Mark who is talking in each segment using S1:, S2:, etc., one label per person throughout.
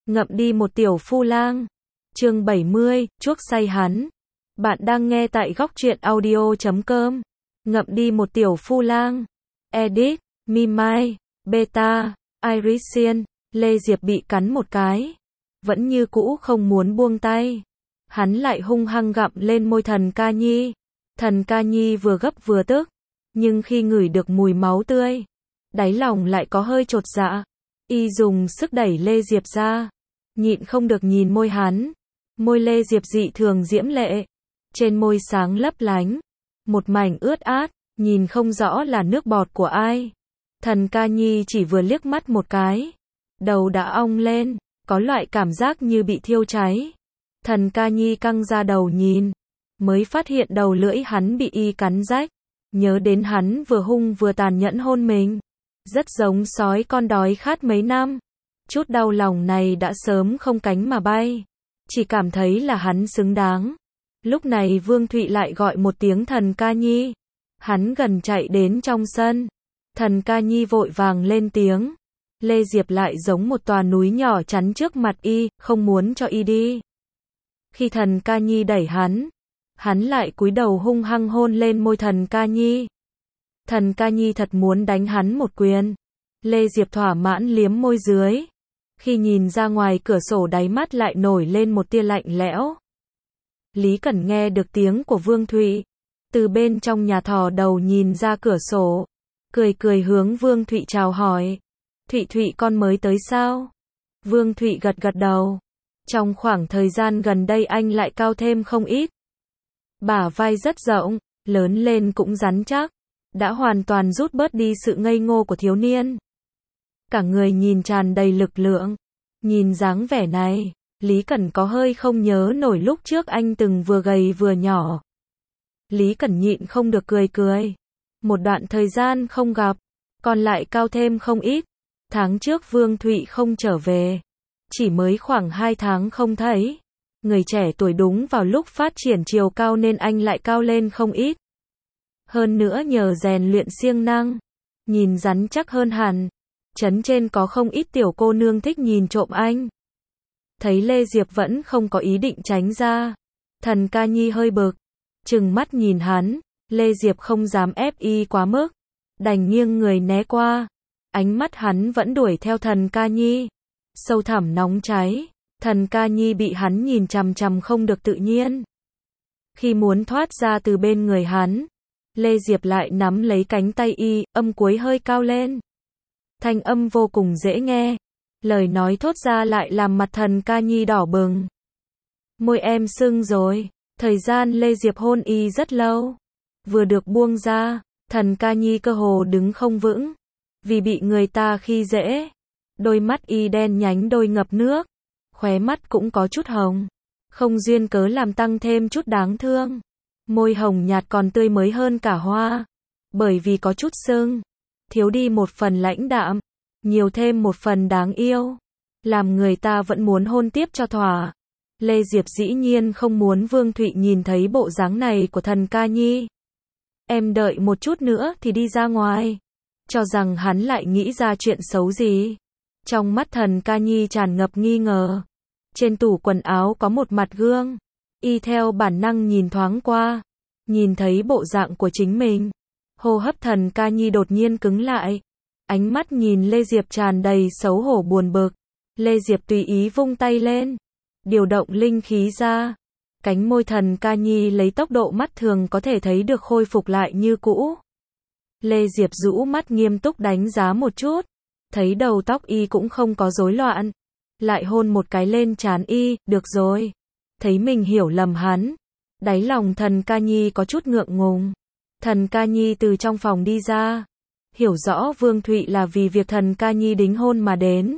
S1: ngậm đi một tiểu phu lang. Chương 70, chuốc say hắn. Bạn đang nghe tại góc truyện audio.com. Ngậm đi một tiểu phu lang. Edit, Mimai, Beta, Irisian. Lê Diệp bị cắn một cái. Vẫn như cũ không muốn buông tay. Hắn lại hung hăng gặm lên môi Thần Ca Nhi. Thần Ca Nhi vừa gấp vừa tức. Nhưng khi ngửi được mùi máu tươi, đáy lòng lại có hơi chột dạ. Y dùng sức đẩy Lê Diệp ra. Nhịn không được nhìn môi hắn. Môi Lê Diệp dị thường diễm lệ. Trên môi sáng lấp lánh. Một mảnh ướt át, nhìn không rõ là nước bọt của ai. Thần Ca Nhi chỉ vừa liếc mắt một cái. Đầu đã ong lên, có loại cảm giác như bị thiêu cháy. Thần Ca Nhi căng ra đầu nhìn. Mới phát hiện đầu lưỡi hắn bị y cắn rách. Nhớ đến hắn vừa hung vừa tàn nhẫn hôn mình. Rất giống sói con đói khát mấy năm. Chút đau lòng này đã sớm không cánh mà bay. Chỉ cảm thấy là hắn xứng đáng. Lúc này Vương Thụy lại gọi một tiếng Thần Ca Nhi. Hắn gần chạy đến trong sân. Thần Ca Nhi vội vàng lên tiếng. Lê Diệp lại giống một tòa núi nhỏ chắn trước mặt y, không muốn cho y đi. Khi Thần Ca Nhi đẩy hắn lại cúi đầu hung hăng hôn lên môi Thần Ca Nhi. Thần Ca Nhi thật muốn đánh hắn một quyền. Lê Diệp thỏa mãn liếm môi dưới. Khi nhìn ra ngoài cửa sổ đáy mắt lại nổi lên một tia lạnh lẽo. Lý Cẩn nghe được tiếng của Vương Thụy. Từ bên trong nhà thò đầu nhìn ra cửa sổ. Cười cười hướng Vương Thụy chào hỏi. Thụy con mới tới sao? Vương Thụy gật gật đầu. Trong khoảng thời gian gần đây anh lại cao thêm không ít. Bả vai rất rộng, lớn lên cũng rắn chắc. Đã hoàn toàn rút bớt đi sự ngây ngô của thiếu niên. Cả người nhìn tràn đầy lực lượng. Nhìn dáng vẻ này, Lý Cẩn có hơi không nhớ nổi lúc trước anh từng vừa gầy vừa nhỏ. Lý Cẩn nhịn không được cười. Một đoạn thời gian không gặp, còn lại cao thêm không ít. Tháng trước Vương Thụy không trở về. Chỉ mới khoảng 2 tháng không thấy. Người trẻ tuổi đúng vào lúc phát triển chiều cao nên anh lại cao lên không ít. Hơn nữa nhờ rèn luyện siêng năng, nhìn rắn chắc hơn hẳn. Trấn trên có không ít tiểu cô nương thích nhìn trộm anh. Thấy Lê Diệp vẫn không có ý định tránh ra. Thần Ca Nhi hơi bực. Trừng mắt nhìn hắn. Lê Diệp không dám ép y quá mức. Đành nghiêng người né qua. Ánh mắt hắn vẫn đuổi theo Thần Ca Nhi. Sâu thẳm nóng cháy. Thần Ca Nhi bị hắn nhìn chằm chằm không được tự nhiên. Khi muốn thoát ra từ bên người hắn, Lê Diệp lại nắm lấy cánh tay y, âm cuối hơi cao lên. Thanh âm vô cùng dễ nghe. Lời nói thốt ra lại làm mặt Thần Ca Nhi đỏ bừng. Môi em sưng rồi. Thời gian Lê Diệp hôn y rất lâu. Vừa được buông ra, Thần Ca Nhi cơ hồ đứng không vững. Vì bị người ta khi dễ. Đôi mắt y đen nhánh đôi ngập nước. Khóe mắt cũng có chút hồng. Không duyên cớ làm tăng thêm chút đáng thương. Môi hồng nhạt còn tươi mới hơn cả hoa. Bởi vì có chút sưng. Thiếu đi một phần lãnh đạm. Nhiều thêm một phần đáng yêu. Làm người ta vẫn muốn hôn tiếp cho thỏa. Lê Diệp dĩ nhiên không muốn Vương Thụy nhìn thấy bộ dáng này của Thần Ca Nhi. Em đợi một chút nữa thì đi ra ngoài. Cho rằng hắn lại nghĩ ra chuyện xấu gì. Trong mắt Thần Ca Nhi tràn ngập nghi ngờ. Trên tủ quần áo có một mặt gương. Y theo bản năng nhìn thoáng qua. Nhìn thấy bộ dạng của chính mình. Hô hấp Thần Ca Nhi đột nhiên cứng lại. Ánh mắt nhìn Lê Diệp tràn đầy xấu hổ buồn bực. Lê Diệp tùy ý vung tay lên. Điều động linh khí ra. Cánh môi Thần Ca Nhi lấy tốc độ mắt thường có thể thấy được khôi phục lại như cũ. Lê Diệp rũ mắt nghiêm túc đánh giá một chút. Thấy đầu tóc y cũng không có rối loạn. Lại hôn một cái lên trán y, được rồi. Thấy mình hiểu lầm hắn. Đáy lòng Thần Ca Nhi có chút ngượng ngùng. Thần Ca Nhi từ trong phòng đi ra. Hiểu rõ Vương Thụy là vì việc Thần Ca Nhi đính hôn mà đến.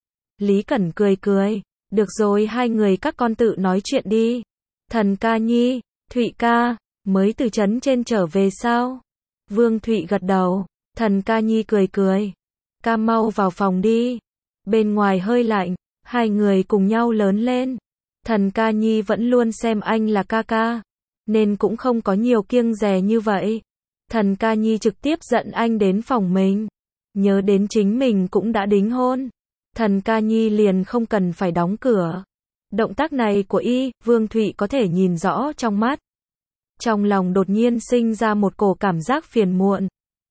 S1: Lý Cẩn cười. Được rồi, hai người các con tự nói chuyện đi. Thần Ca Nhi, Thụy ca, mới từ trấn trên trở về sao? Vương Thụy gật đầu. Thần Ca Nhi cười. Ca mau vào phòng đi. Bên ngoài hơi lạnh. Hai người cùng nhau lớn lên. Thần Ca Nhi vẫn luôn xem anh là ca ca. Nên cũng không có nhiều kiêng dè như vậy. Thần Ca Nhi trực tiếp dẫn anh đến phòng mình. Nhớ đến chính mình cũng đã đính hôn. Thần ca nhi liền không cần phải đóng cửa. Động tác này của y, Vương Thụy có thể nhìn rõ trong mắt. Trong lòng đột nhiên sinh ra một cổ cảm giác phiền muộn.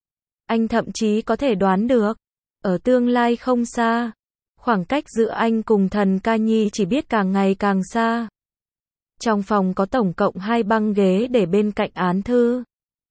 S1: Anh thậm chí có thể đoán được, ở tương lai không xa, khoảng cách giữa anh cùng thần ca nhi chỉ biết càng ngày càng xa. Trong phòng có tổng cộng 2 băng ghế để bên cạnh án thư.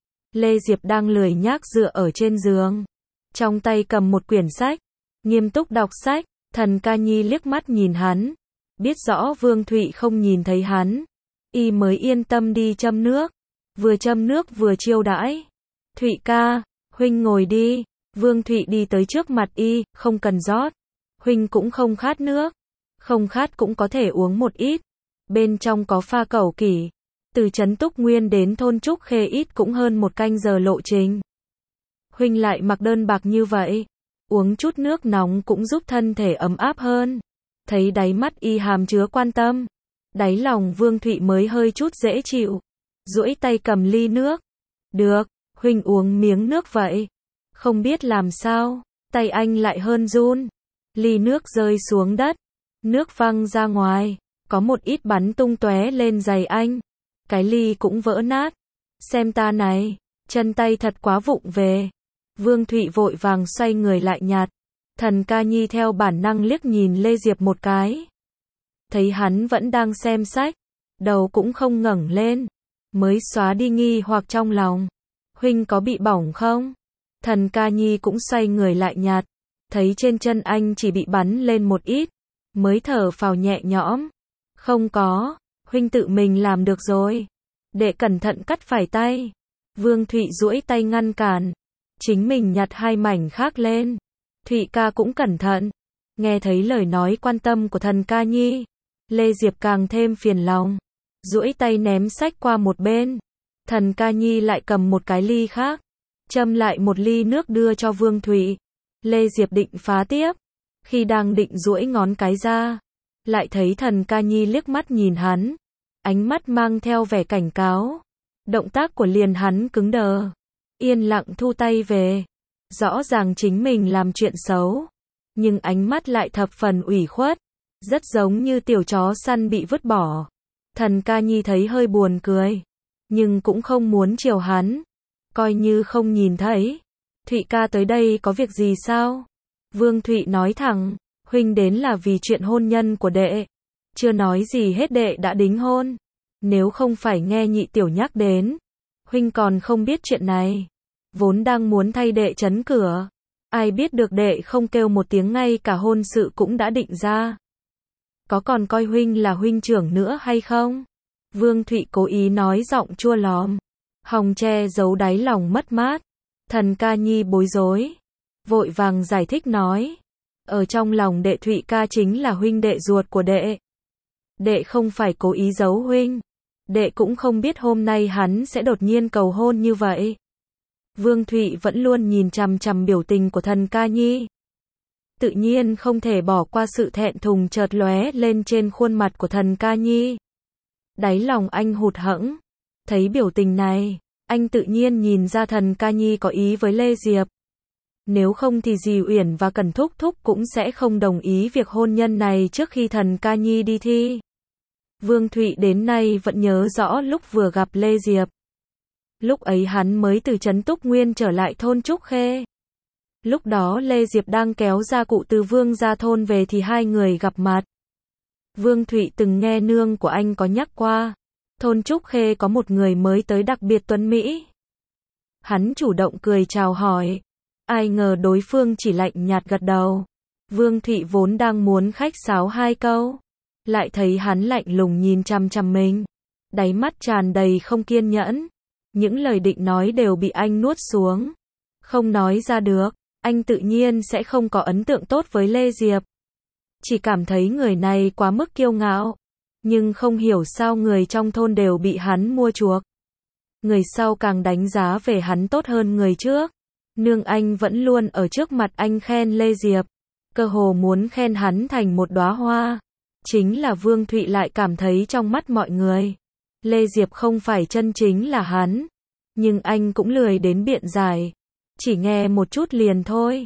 S1: Lê Diệp đang lười nhác dựa ở trên giường, trong tay cầm một quyển sách, nghiêm túc đọc sách. Thần ca nhi liếc mắt nhìn hắn, biết rõ Vương Thụy không nhìn thấy hắn, y mới yên tâm đi châm nước, vừa châm nước vừa chiêu đãi. Thụy ca, huynh ngồi đi. Vương Thụy đi tới trước mặt y, không cần rót. Huynh cũng không khát nước. Không khát cũng có thể uống một ít. Bên trong có pha cẩu kỷ. Từ trấn Túc Nguyên đến thôn Trúc Khê ít cũng hơn 1 canh giờ lộ trình. Huynh lại mặc đơn bạc như vậy. Uống chút nước nóng cũng giúp thân thể ấm áp hơn. Thấy đáy mắt y hàm chứa quan tâm. Đáy lòng Vương Thụy mới hơi chút dễ chịu. Duỗi tay cầm ly nước. Được, huynh uống miếng nước vậy. Không biết làm sao, tay anh lại hơn run. Ly nước rơi xuống đất. Nước văng ra ngoài. Có một ít bắn tung tóe lên giày anh. Cái ly cũng vỡ nát. Xem ta này, chân tay thật quá vụng về. Vương Thụy vội vàng xoay người lại nhặt. Thần ca nhi theo bản năng liếc nhìn Lê Diệp một cái. Thấy hắn vẫn đang xem sách, đầu cũng không ngẩng lên, mới xóa đi nghi hoặc trong lòng. Huynh có bị bỏng không? Thần ca nhi cũng xoay người lại nhặt. Thấy trên chân anh chỉ bị bắn lên một ít, mới thở phào nhẹ nhõm. Không có, huynh tự mình làm được rồi. Đệ cẩn thận cắt phải tay. Vương Thụy duỗi tay ngăn cản. Chính mình nhặt 2 mảnh khác lên. Thụy ca cũng cẩn thận. Nghe thấy lời nói quan tâm của thần ca nhi, Lê Diệp càng thêm phiền lòng. Duỗi tay ném sách qua một bên. Thần ca nhi lại cầm một cái ly khác, châm lại một ly nước đưa cho Vương Thụy. Lê Diệp định phá tiếp. Khi đang định duỗi ngón cái ra, lại thấy thần ca nhi liếc mắt nhìn hắn. Ánh mắt mang theo vẻ cảnh cáo. Động tác của liền hắn cứng đờ. Yên lặng thu tay về. Rõ ràng chính mình làm chuyện xấu, nhưng ánh mắt lại thập phần ủy khuất. Rất giống như tiểu chó săn bị vứt bỏ. Thần ca nhi thấy hơi buồn cười, nhưng cũng không muốn chiều hắn. Coi như không nhìn thấy. Thụy ca tới đây có việc gì sao? Vương Thụy nói thẳng, huynh đến là vì chuyện hôn nhân của đệ. Chưa nói gì hết đệ đã đính hôn. Nếu không phải nghe nhị tiểu nhắc đến, huynh còn không biết chuyện này. Vốn đang muốn thay đệ trấn cửa. Ai biết được đệ không kêu một tiếng ngay cả hôn sự cũng đã định ra. Có còn coi huynh là huynh trưởng nữa hay không? Vương Thụy cố ý nói giọng chua lòm, hòng che giấu đáy lòng mất mát. Thần ca nhi bối rối, vội vàng giải thích nói. Ở trong lòng đệ Thụy ca chính là huynh đệ ruột của đệ. Đệ không phải cố ý giấu huynh. Đệ cũng không biết hôm nay hắn sẽ đột nhiên cầu hôn như vậy. Vương Thụy vẫn luôn nhìn chằm chằm biểu tình của thần ca nhi. Tự nhiên không thể bỏ qua sự thẹn thùng chợt lóe lên trên khuôn mặt của thần ca nhi. Đáy lòng anh hụt hẫng. Thấy biểu tình này, anh tự nhiên nhìn ra thần ca nhi có ý với Lê Diệp. Nếu không thì dì Uyển và Cẩn Thúc Thúc cũng sẽ không đồng ý việc hôn nhân này trước khi thần ca nhi đi thi. Vương Thụy đến nay vẫn nhớ rõ lúc vừa gặp Lê Diệp. Lúc ấy hắn mới từ trấn Túc Nguyên trở lại thôn Trúc Khê. Lúc đó Lê Diệp đang kéo gia cụ từ Vương gia thôn về thì 2 người gặp mặt. Vương Thụy từng nghe nương của anh có nhắc qua, thôn Trúc Khê có một người mới tới đặc biệt tuấn mỹ. Hắn chủ động cười chào hỏi. Ai ngờ đối phương chỉ lạnh nhạt gật đầu. Vương Thụy vốn đang muốn khách sáo 2 câu, lại thấy hắn lạnh lùng nhìn chằm chằm mình. Đáy mắt tràn đầy không kiên nhẫn. Những lời định nói đều bị anh nuốt xuống. Không nói ra được, anh tự nhiên sẽ không có ấn tượng tốt với Lê Diệp. Chỉ cảm thấy người này quá mức kiêu ngạo. Nhưng không hiểu sao người trong thôn đều bị hắn mua chuộc. Người sau càng đánh giá về hắn tốt hơn người trước. Nương anh vẫn luôn ở trước mặt anh khen Lê Diệp. Cơ hồ muốn khen hắn thành một đóa hoa. Chính là Vương Thụy lại cảm thấy trong mắt mọi người, Lê Diệp không phải chân chính là hắn. Nhưng anh cũng lười đến biện giải. Chỉ nghe một chút liền thôi.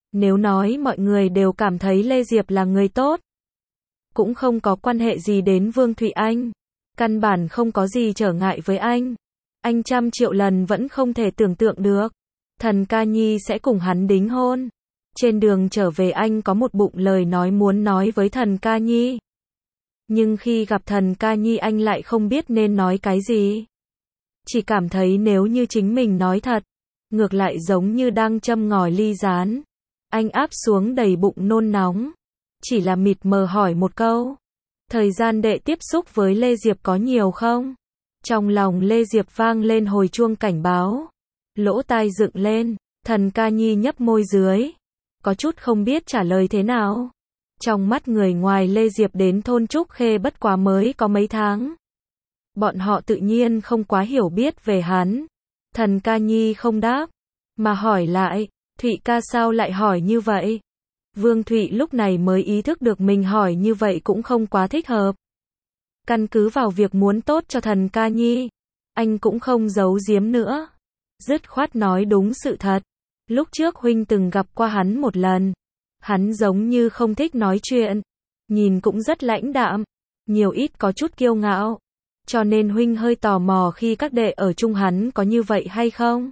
S1: Nếu nói mọi người đều cảm thấy Lê Diệp là người tốt, cũng không có quan hệ gì đến Vương Thụy Anh. Căn bản không có gì trở ngại với anh. Anh 100 triệu lần vẫn không thể tưởng tượng được. Thần Ca Nhi sẽ cùng hắn đính hôn. Trên đường trở về anh có một bụng lời nói muốn nói với Thần Ca Nhi. Nhưng khi gặp Thần Ca Nhi anh lại không biết nên nói cái gì. Chỉ cảm thấy nếu như chính mình nói thật, ngược lại giống như đang châm ngòi ly rán. Anh áp xuống đầy bụng nôn nóng. Chỉ là mịt mờ hỏi một câu. Thời gian đệ tiếp xúc với Lê Diệp có nhiều không? Trong lòng Lê Diệp vang lên hồi chuông cảnh báo. Lỗ tai dựng lên, Thần Ca Nhi nhấp môi dưới. Có chút không biết trả lời thế nào. Trong mắt người ngoài Lê Diệp đến thôn Trúc Khê bất quá mới có mấy tháng. Bọn họ tự nhiên không quá hiểu biết về hắn. Thần Ca Nhi không đáp, mà hỏi lại, Thụy ca sao lại hỏi như vậy? Vương Thụy lúc này mới ý thức được mình hỏi như vậy cũng không quá thích hợp. Căn cứ vào việc muốn tốt cho Thần Ca Nhi, anh cũng không giấu giếm nữa. Dứt khoát nói đúng sự thật. Lúc trước huynh từng gặp qua hắn một lần. Hắn giống như không thích nói chuyện. Nhìn cũng rất lãnh đạm. Nhiều ít có chút kiêu ngạo. Cho nên huynh hơi tò mò khi các đệ ở chung hắn có như vậy hay không?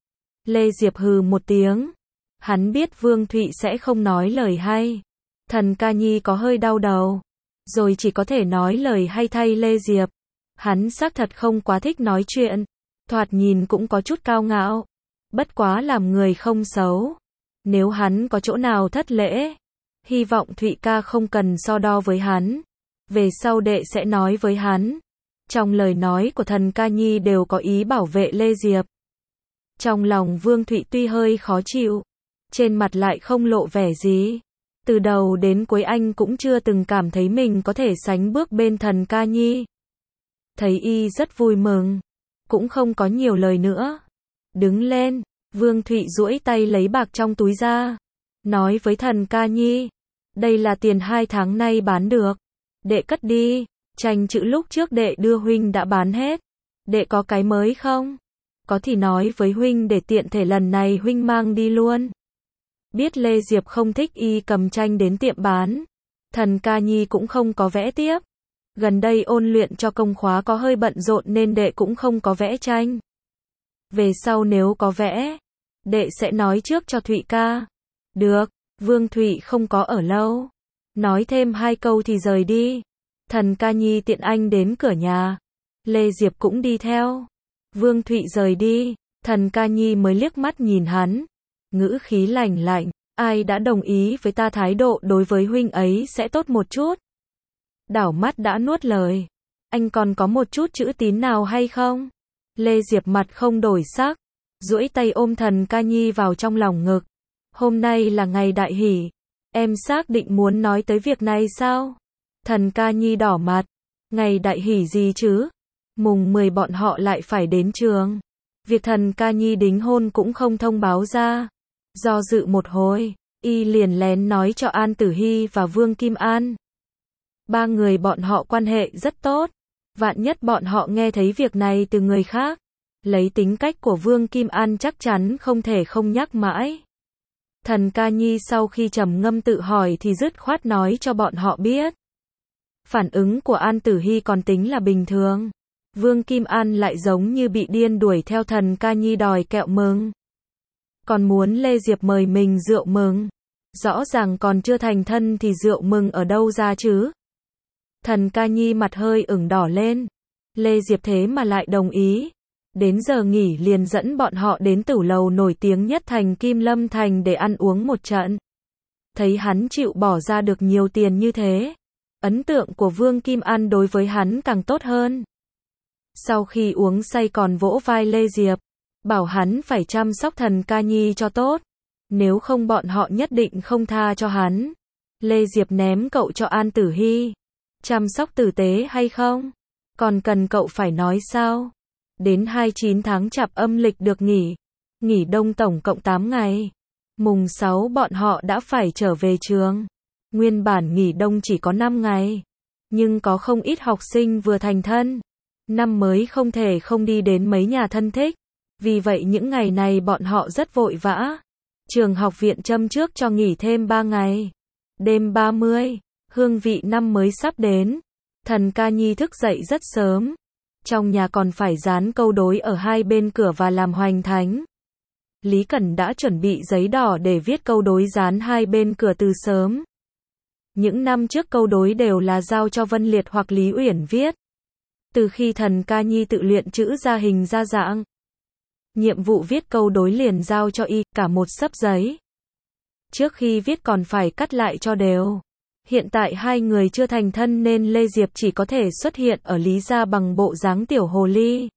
S1: Lê Diệp hừ một tiếng. Hắn biết Vương Thụy sẽ không nói lời hay. Thần Ca Nhi có hơi đau đầu. Rồi chỉ có thể nói lời hay thay Lê Diệp. Hắn xác thật không quá thích nói chuyện. Thoạt nhìn cũng có chút cao ngạo. Bất quá làm người không xấu. Nếu hắn có chỗ nào thất lễ, hy vọng Thụy ca không cần so đo với hắn. Về sau đệ sẽ nói với hắn. Trong lời nói của Thần Ca Nhi đều có ý bảo vệ Lê Diệp. Trong lòng Vương Thụy tuy hơi khó chịu, trên mặt lại không lộ vẻ gì. Từ đầu đến cuối anh cũng chưa từng cảm thấy mình có thể sánh bước bên Thần Ca Nhi. Thấy y rất vui mừng, cũng không có nhiều lời nữa. Đứng lên, Vương Thụy duỗi tay lấy bạc trong túi ra, nói với Thần Ca Nhi, đây là tiền 2 tháng nay bán được, đệ cất đi. Tranh chữ lúc trước đệ đưa huynh đã bán hết, đệ có cái mới không? Có thì nói với huynh để tiện thể lần này huynh mang đi luôn. Biết Lê Diệp không thích y cầm tranh đến tiệm bán, Thần Ca Nhi cũng không có vẽ tiếp. Gần đây ôn luyện cho công khóa có hơi bận rộn nên đệ cũng không có vẽ tranh. Về sau nếu có vẽ, đệ sẽ nói trước cho Thụy ca. Được, Vương Thụy không có ở lâu. Nói thêm 2 câu thì rời đi. Thần Ca Nhi tiện anh đến cửa nhà. Lê Diệp cũng đi theo. Vương Thụy rời đi, Thần Ca Nhi mới liếc mắt nhìn hắn. Ngữ khí lạnh lạnh, ai đã đồng ý với ta thái độ đối với huynh ấy sẽ tốt một chút. Đảo mắt đã nuốt lời. Anh còn có một chút chữ tín nào hay không? Lê Diệp mặt không đổi sắc, duỗi tay ôm Thần Ca Nhi vào trong lòng ngực. Hôm nay là ngày đại hỷ, em xác định muốn nói tới việc này sao? Thần Ca Nhi đỏ mặt. Ngày đại hỷ gì chứ? Mùng 10 bọn họ lại phải đến trường. Việc Thần Ca Nhi đính hôn cũng không thông báo ra. Do dự một hồi, y liền lén nói cho An Tử Hy và Vương Kim An. 3 người bọn họ quan hệ rất tốt. Vạn nhất bọn họ nghe thấy việc này từ người khác. Lấy tính cách của Vương Kim An chắc chắn không thể không nhắc mãi. Thần Ca Nhi sau khi trầm ngâm tự hỏi thì dứt khoát nói cho bọn họ biết. Phản ứng của An Tử Hy còn tính là bình thường. Vương Kim An lại giống như bị điên đuổi theo Thần Ca Nhi đòi kẹo mừng. Còn muốn Lê Diệp mời mình rượu mừng. Rõ ràng còn chưa thành thân thì rượu mừng ở đâu ra chứ? Thần Ca Nhi mặt hơi ửng đỏ lên. Lê Diệp thế mà lại đồng ý. Đến giờ nghỉ liền dẫn bọn họ đến tử lầu nổi tiếng nhất thành Kim Lâm Thành để ăn uống một trận. Thấy hắn chịu bỏ ra được nhiều tiền như thế, ấn tượng của Vương Kim An đối với hắn càng tốt hơn. Sau khi uống say còn vỗ vai Lê Diệp, bảo hắn phải chăm sóc Thần Ca Nhi cho tốt, nếu không bọn họ nhất định không tha cho hắn. Lê Diệp ném cậu cho An Tử Hy. Chăm sóc tử tế hay không? Còn cần cậu phải nói sao? Đến 29 tháng Chạp âm lịch được nghỉ. Nghỉ đông tổng cộng 8 ngày. Mùng 6 bọn họ đã phải trở về trường. Nguyên bản nghỉ đông chỉ có 5 ngày. Nhưng có không ít học sinh vừa thành thân. Năm mới không thể không đi đến mấy nhà thân thích. Vì vậy những ngày này bọn họ rất vội vã. Trường học viện châm trước cho nghỉ thêm 3 ngày. Đêm 30, hương vị năm mới sắp đến. Thần ca nhi thức dậy rất sớm. Trong nhà còn phải dán câu đối ở hai bên cửa và làm hoành thánh. Lý Cẩn đã chuẩn bị giấy đỏ để viết câu đối dán hai bên cửa từ sớm. Những năm trước câu đối đều là giao cho Vân Liệt hoặc Lý Uyển viết. Từ khi thần ca nhi tự luyện chữ ra hình ra dạng, nhiệm vụ viết câu đối liền giao cho y, cả một xấp giấy. Trước khi viết còn phải cắt lại cho đều. Hiện tại hai người chưa thành thân nên Lê Diệp chỉ có thể xuất hiện ở Lý gia bằng bộ dáng tiểu hồ ly.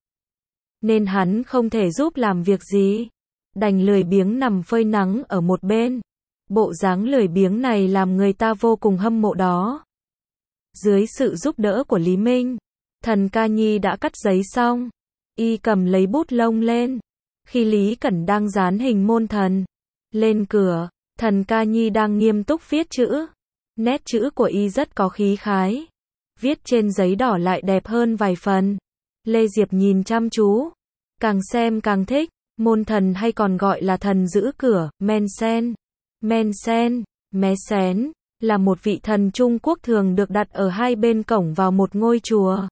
S1: Nên hắn không thể giúp làm việc gì. Đành lười biếng nằm phơi nắng ở một bên. Bộ dáng lười biếng này làm người ta vô cùng hâm mộ đó. Dưới sự giúp đỡ của Lý Minh, thần ca nhi đã cắt giấy xong. Y cầm lấy bút lông lên. Khi Lý Cẩn đang dán hình môn thần lên cửa, thần ca nhi đang nghiêm túc viết chữ. Nét chữ của y rất có khí khái. Viết trên giấy đỏ lại đẹp hơn vài phần. Lê Diệp nhìn chăm chú. Càng xem càng thích. Môn thần hay còn gọi là thần giữ cửa, Mensen. Mensen, Mesen, là một vị thần Trung Quốc thường được đặt ở hai bên cổng vào một ngôi chùa,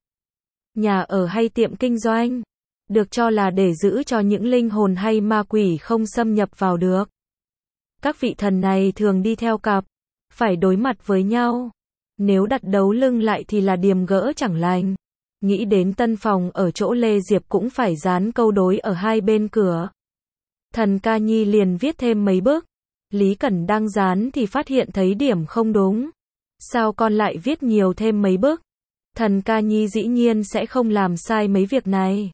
S1: nhà ở hay tiệm kinh doanh. Được cho là để giữ cho những linh hồn hay ma quỷ không xâm nhập vào được. Các vị thần này thường đi theo cặp, phải đối mặt với nhau. Nếu đặt đấu lưng lại thì là điềm gỡ chẳng lành. Nghĩ đến tân phòng ở chỗ Lê Diệp cũng phải dán câu đối ở hai bên cửa. Thần ca nhi liền viết thêm mấy bức. Lý Cẩn đang dán thì phát hiện thấy điểm không đúng. Sao con lại viết nhiều thêm mấy bức? Thần ca nhi dĩ nhiên sẽ không làm sai mấy việc này.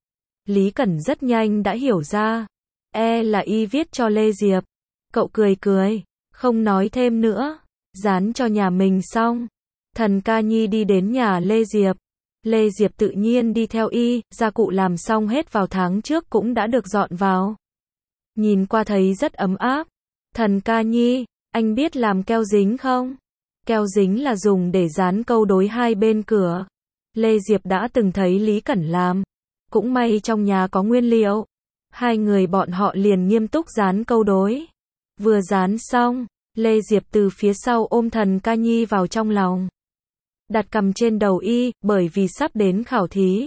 S1: Lý Cẩn rất nhanh đã hiểu ra. Là y viết cho Lê Diệp. Cậu cười cười, không nói thêm nữa. Dán cho nhà mình xong, thần ca nhi đi đến nhà Lê Diệp. Lê Diệp tự nhiên đi theo y, gia cụ làm xong hết vào tháng trước cũng đã được dọn vào. Nhìn qua thấy rất ấm áp. Thần ca nhi, anh biết làm keo dính không? Keo dính là dùng để dán câu đối hai bên cửa. Lê Diệp đã từng thấy Lý Cẩn làm. Cũng may trong nhà có nguyên liệu. Hai người bọn họ liền nghiêm túc dán câu đối. Vừa dán xong, Lê Diệp từ phía sau ôm thần ca nhi vào trong lòng. Đặt cằm trên đầu y, bởi vì sắp đến khảo thí.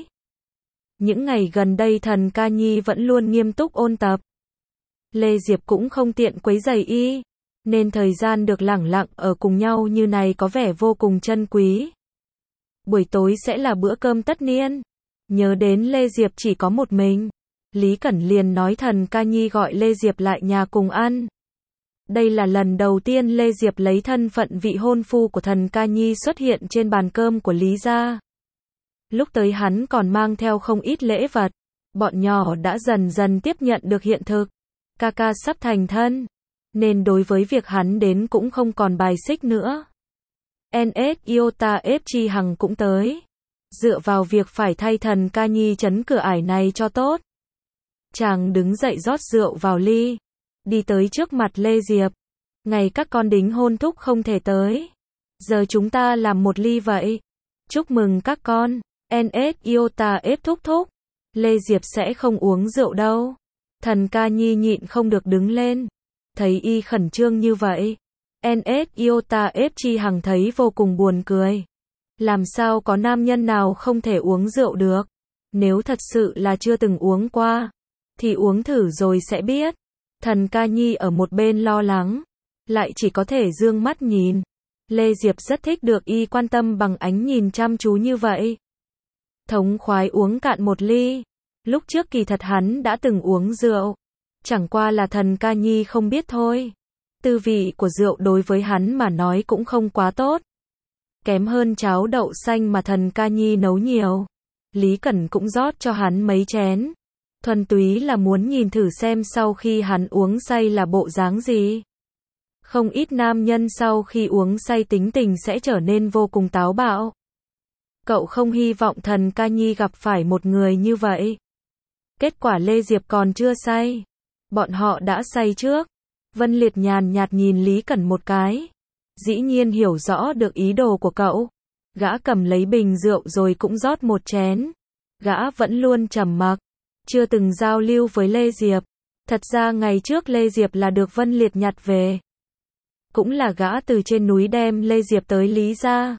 S1: Những ngày gần đây thần ca nhi vẫn luôn nghiêm túc ôn tập. Lê Diệp cũng không tiện quấy rầy y, nên thời gian được lẳng lặng ở cùng nhau như này có vẻ vô cùng trân quý. Buổi tối sẽ là bữa cơm tất niên. Nhớ đến Lê Diệp chỉ có một mình, Lý Cẩn liền nói thần ca nhi gọi Lê Diệp lại nhà cùng ăn. Đây là lần đầu tiên Lê Diệp lấy thân phận vị hôn phu của thần ca nhi xuất hiện trên bàn cơm của Lý gia. Lúc tới hắn còn mang theo không ít lễ vật. Bọn nhỏ đã dần dần tiếp nhận được hiện thực. Ca ca sắp thành thân, nên đối với việc hắn đến cũng không còn bài xích nữa. NS Iota FG Hằng cũng tới. Dựa vào việc phải thay thần ca nhi trấn cửa ải này cho tốt. Chàng đứng dậy rót rượu vào ly. Đi tới trước mặt Lê Diệp. Ngày các con đính hôn thúc không thể tới. Giờ chúng ta làm một ly vậy. Chúc mừng các con. NS Iota F thúc thúc. Lê Diệp sẽ không uống rượu đâu. Thần ca nhi nhịn không được đứng lên. Thấy y khẩn trương như vậy. NS Iota FG Hằng thấy vô cùng buồn cười. Làm sao có nam nhân nào không thể uống rượu được. Nếu thật sự là chưa từng uống qua, thì uống thử rồi sẽ biết. Thần ca nhi ở một bên lo lắng, lại chỉ có thể dương mắt nhìn. Lê Diệp rất thích được y quan tâm bằng ánh nhìn chăm chú như vậy. Thống khoái uống cạn một ly. Lúc trước kỳ thật hắn đã từng uống rượu. Chẳng qua là thần ca nhi không biết thôi. Tư vị của rượu đối với hắn mà nói cũng không quá tốt. Kém hơn cháo đậu xanh mà thần ca nhi nấu nhiều. Lý Cẩn cũng rót cho hắn mấy chén. Thuần túy là muốn nhìn thử xem sau khi hắn uống say là bộ dáng gì. Không ít nam nhân sau khi uống say tính tình sẽ trở nên vô cùng táo bạo. Cậu không hy vọng thần ca nhi gặp phải một người như vậy. Kết quả Lê Diệp còn chưa say. Bọn họ đã say trước. Vân Liệt nhàn nhạt nhìn Lý Cẩn một cái. Dĩ nhiên hiểu rõ được ý đồ của cậu. Gã cầm lấy bình rượu rồi cũng rót một chén. Gã vẫn luôn trầm mặc, chưa từng giao lưu với Lê Diệp. Thật ra ngày trước Lê Diệp là được Vân Liệt nhặt về. Cũng là gã từ trên núi đem Lê Diệp tới Lý gia.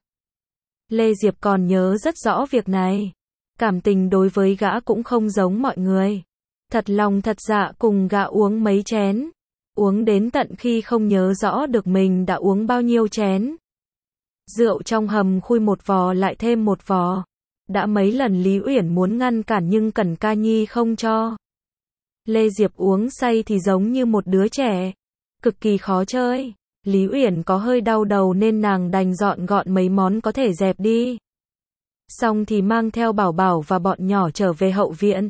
S1: Lê Diệp còn nhớ rất rõ việc này. Cảm tình đối với gã cũng không giống mọi người. Thật lòng thật dạ cùng gã uống mấy chén. Uống đến tận khi không nhớ rõ được mình đã uống bao nhiêu chén. Rượu trong hầm khui một vò lại thêm một vò. Đã mấy lần Lý Uyển muốn ngăn cản nhưng Cẩn Ca Nhi không cho. Lê Diệp uống say thì giống như một đứa trẻ. Cực kỳ khó chơi. Lý Uyển có hơi đau đầu nên nàng đành dọn gọn mấy món có thể dẹp đi. Xong thì mang theo Bảo Bảo và bọn nhỏ trở về hậu viện.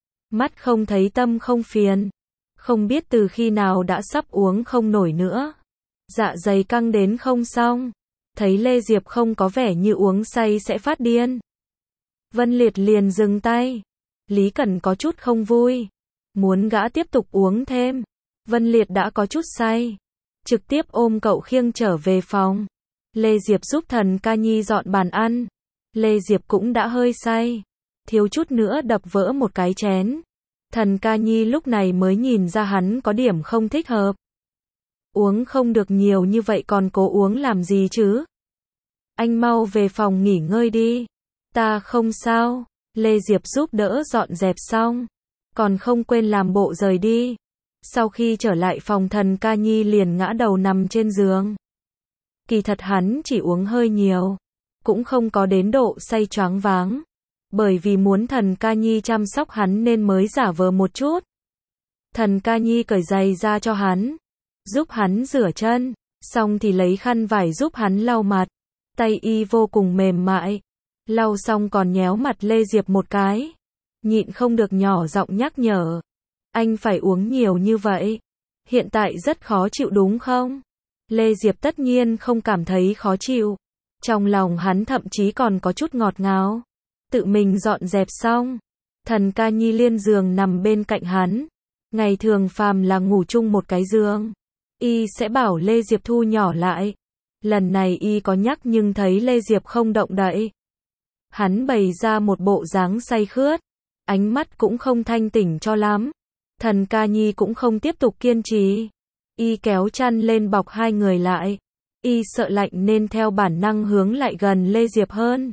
S1: Mắt không thấy tâm không phiền. Không biết từ khi nào đã sắp uống không nổi nữa. Dạ dày căng đến không xong. Thấy Lê Diệp không có vẻ như uống say sẽ phát điên. Vân Liệt liền dừng tay. Lý Cẩn có chút không vui. Muốn gã tiếp tục uống thêm. Vân Liệt đã có chút say. Trực tiếp ôm cậu khiêng trở về phòng. Lê Diệp giúp Thần Ca Nhi dọn bàn ăn. Lê Diệp cũng đã hơi say. Thiếu chút nữa đập vỡ một cái chén. Thần Ca Nhi lúc này mới nhìn ra hắn có điểm không thích hợp. Uống không được nhiều như vậy còn cố uống làm gì chứ? Anh mau về phòng nghỉ ngơi đi. Ta không sao. Lê Diệp giúp đỡ dọn dẹp xong. Còn không quên làm bộ rời đi. Sau khi trở lại phòng Thần Ca Nhi liền ngã đầu nằm trên giường. Kỳ thật hắn chỉ uống hơi nhiều. Cũng không có đến độ say choáng váng. Bởi vì muốn Thần Ca Nhi chăm sóc hắn nên mới giả vờ một chút. Thần Ca Nhi cởi giày ra cho hắn. Giúp hắn rửa chân. Xong thì lấy khăn vải giúp hắn lau mặt. Tay y vô cùng mềm mại. Lau xong còn nhéo mặt Lê Diệp một cái. Nhịn không được nhỏ giọng nhắc nhở. Anh phải uống nhiều như vậy. Hiện tại rất khó chịu đúng không? Lê Diệp tất nhiên không cảm thấy khó chịu. Trong lòng hắn thậm chí còn có chút ngọt ngào. Tự mình dọn dẹp xong. Thần Ca Nhi liên giường nằm bên cạnh hắn. Ngày thường phàm là ngủ chung một cái giường. Y sẽ bảo Lê Diệp thu nhỏ lại. Lần này y có nhắc nhưng thấy Lê Diệp không động đậy. Hắn bày ra một bộ dáng say khướt. Ánh mắt cũng không thanh tỉnh cho lắm. Thần Ca Nhi cũng không tiếp tục kiên trì. Y kéo chăn lên bọc hai người lại. Y sợ lạnh nên theo bản năng hướng lại gần Lê Diệp hơn.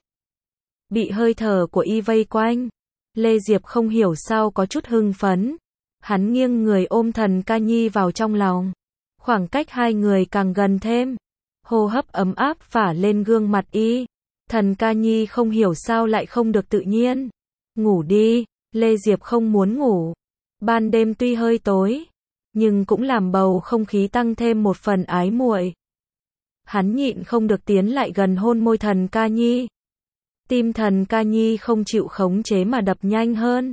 S1: Bị hơi thở của y vây quanh. Lê Diệp không hiểu sao có chút hưng phấn. Hắn nghiêng người ôm Thần Ca Nhi vào trong lòng. Khoảng cách hai người càng gần thêm. Hô hấp ấm áp phả lên gương mặt y. Thần Ca Nhi không hiểu sao lại không được tự nhiên. Ngủ đi. Lê Diệp không muốn ngủ. Ban đêm tuy hơi tối, nhưng cũng làm bầu không khí tăng thêm một phần ái muội. Hắn nhịn không được tiến lại gần hôn môi Thần Ca Nhi. Tim Thần Ca Nhi không chịu khống chế mà đập nhanh hơn.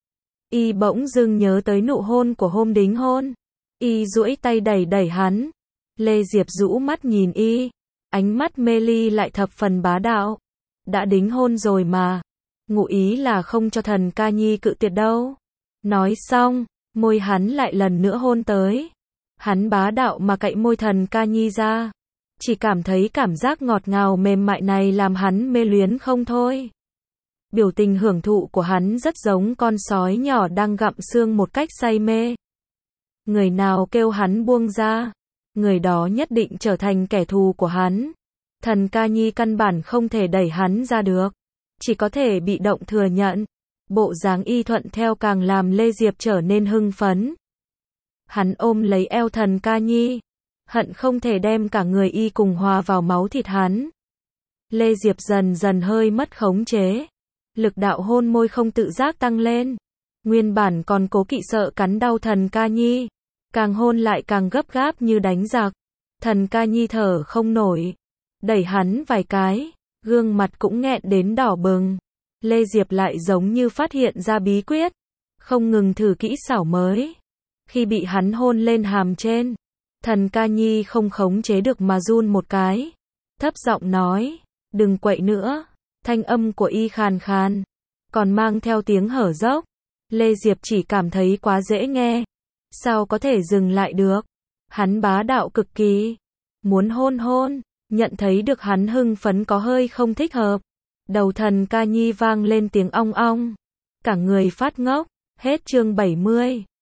S1: Y bỗng dưng nhớ tới nụ hôn của hôm đính hôn. Y duỗi tay đẩy đẩy hắn. Lê Diệp rũ mắt nhìn y. Ánh mắt mê ly lại thập phần bá đạo. Đã đính hôn rồi mà. Ngụ ý là không cho Thần Ca Nhi cự tuyệt đâu. Nói xong, môi hắn lại lần nữa hôn tới. Hắn bá đạo mà cạy môi Thần Ca Nhi ra. Chỉ cảm thấy cảm giác ngọt ngào mềm mại này làm hắn mê luyến không thôi. Biểu tình hưởng thụ của hắn rất giống con sói nhỏ đang gặm xương một cách say mê. Người nào kêu hắn buông ra, người đó nhất định trở thành kẻ thù của hắn. Thần Ca Nhi căn bản không thể đẩy hắn ra được. Chỉ có thể bị động thừa nhận. Bộ dáng y thuận theo càng làm Lê Diệp trở nên hưng phấn. Hắn ôm lấy eo Thần Ca Nhi. Hận không thể đem cả người y cùng hòa vào máu thịt hắn. Lê Diệp dần dần hơi mất khống chế. Lực đạo hôn môi không tự giác tăng lên. Nguyên bản còn cố kỵ sợ cắn đau Thần Ca Nhi. Càng hôn lại càng gấp gáp như đánh giặc. Thần Ca Nhi thở không nổi. Đẩy hắn vài cái. Gương mặt cũng nghẹn đến đỏ bừng. Lê Diệp lại giống như phát hiện ra bí quyết. Không ngừng thử kỹ xảo mới. Khi bị hắn hôn lên hàm trên. Thần Ca Nhi không khống chế được mà run một cái. Thấp giọng nói. Đừng quậy nữa. Thanh âm của y khàn khàn. Còn mang theo tiếng hở dốc. Lê Diệp chỉ cảm thấy quá dễ nghe. Sao có thể dừng lại được. Hắn bá đạo cực kỳ. Muốn hôn hôn. Nhận thấy được hắn hưng phấn có hơi không thích hợp. Đầu Thần Ca Nhi vang lên tiếng ong ong. Cả người phát ngốc. Hết chương 70.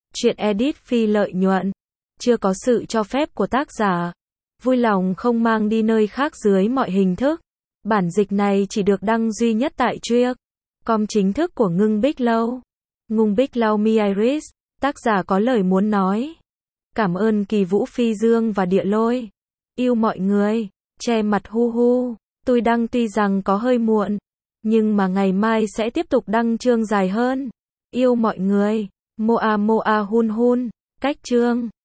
S1: Chuyện edit phi lợi nhuận. Chưa có sự cho phép của tác giả. Vui lòng không mang đi nơi khác dưới mọi hình thức. Bản dịch này chỉ được đăng duy nhất tại Treek.com chính thức của Ngưng Bích Lâu. Ngưng Bích Lâu Mi Iris. Tác giả có lời muốn nói. Cảm ơn Kỳ Vũ Phi Dương và Địa Lôi. Yêu mọi người. Che mặt hu hu. Tôi đăng tuy rằng có hơi muộn. Nhưng mà ngày mai sẽ tiếp tục đăng chương dài hơn. Yêu mọi người. Moa Moa hun hun. Cách chương.